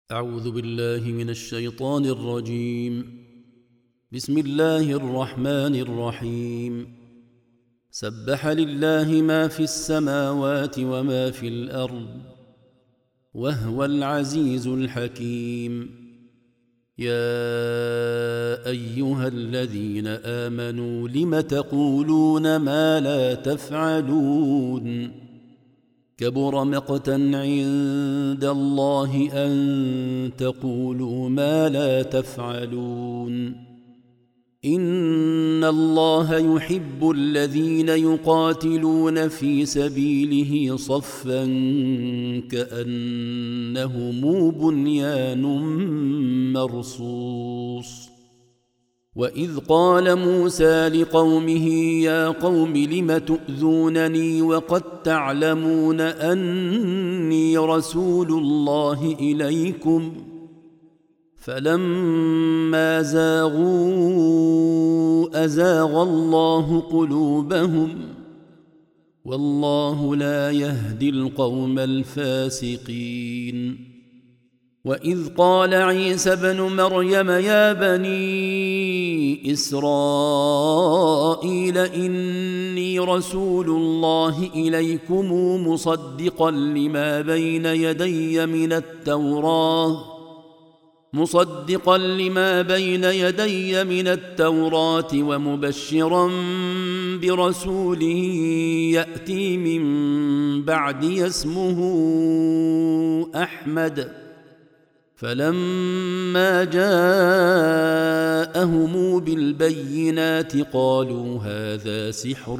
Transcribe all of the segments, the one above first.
أعوذ بالله من الشيطان الرجيم. بسم الله الرحمن الرحيم. سبح لله ما في السماوات وما في الأرض وهو العزيز الحكيم. يا أيها الذين آمنوا لم تقولون ما لا تفعلون؟ كبر مقتا عند الله أن تقولوا ما لا تفعلون. إن الله يحب الذين يقاتلون في سبيله صفا كأنهم بنيان مرصوص. وإذ قال موسى لقومه يا قوم لم تؤذونني وقد تعلمون أني رسول الله إليكم فلما زاغوا أزاغ الله قلوبهم والله لا يهدي القوم الفاسقين. وإذ قال عيسى بن مريم يا بني إسرائيل إني رسول الله إليكم مصدقا لما بين يدي من التوراة ومبشرا برسول يأتي من بعدي اسمه أحمد. فلما جاءهم بالبينات قالوا هذا سحر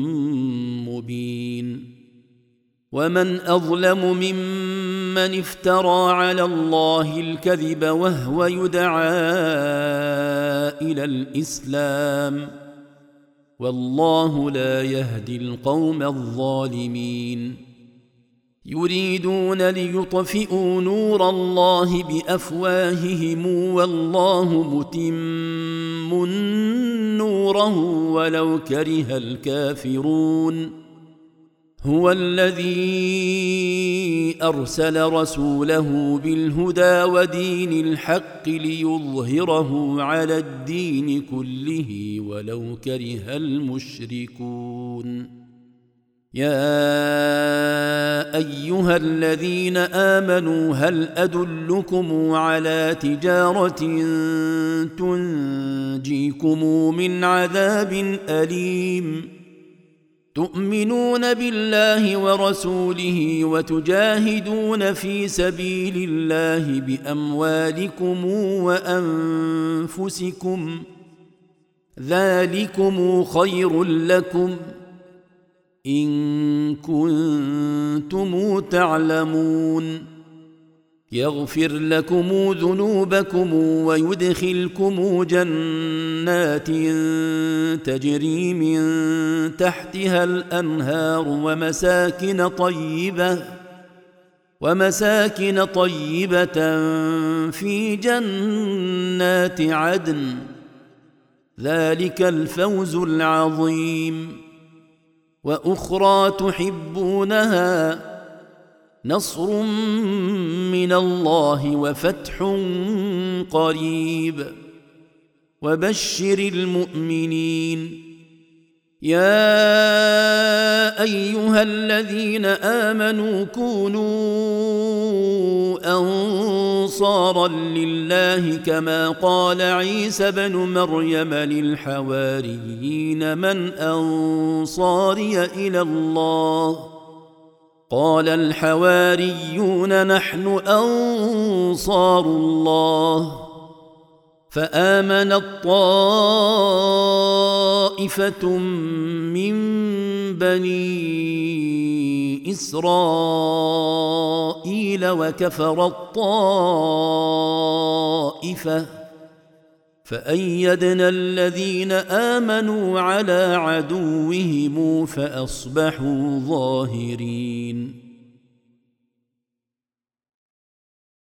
مبين. ومن أظلم ممن افترى على الله الكذب وهو يدعى إلى الإسلام والله لا يهدي القوم الظالمين. يريدون ليطفئوا نور الله بأفواههم والله متم نوره ولو كره الكافرون. هو الذي أرسل رسوله بالهدى ودين الحق ليظهره على الدين كله ولو كره المشركون. يا أيها الذين آمنوا هل أدلكم على تجارة تنجيكم من عذاب أليم؟ تؤمنون بالله ورسوله وتجاهدون في سبيل الله بأموالكم وأنفسكم ذلكم خير لكم إن كنتم تعلمون. يغفر لكم ذنوبكم ويدخلكم جنات تجري من تحتها الأنهار ومساكن طيبة في جنات عدن ذلك الفوز العظيم. وأخرى تحبونها نصر من الله وفتح قريب وبشر المؤمنين. يا أيها الذين آمنوا كونوا أنصارا لله كما قال عيسى بن مريم للحواريين من أنصاري إلى الله قال الحواريون نحن أنصار الله. فآمنت طائفة من بني إسرائيل وكفرت طائفة فأيدنا الذين آمنوا على عدوهم فأصبحوا ظاهرين.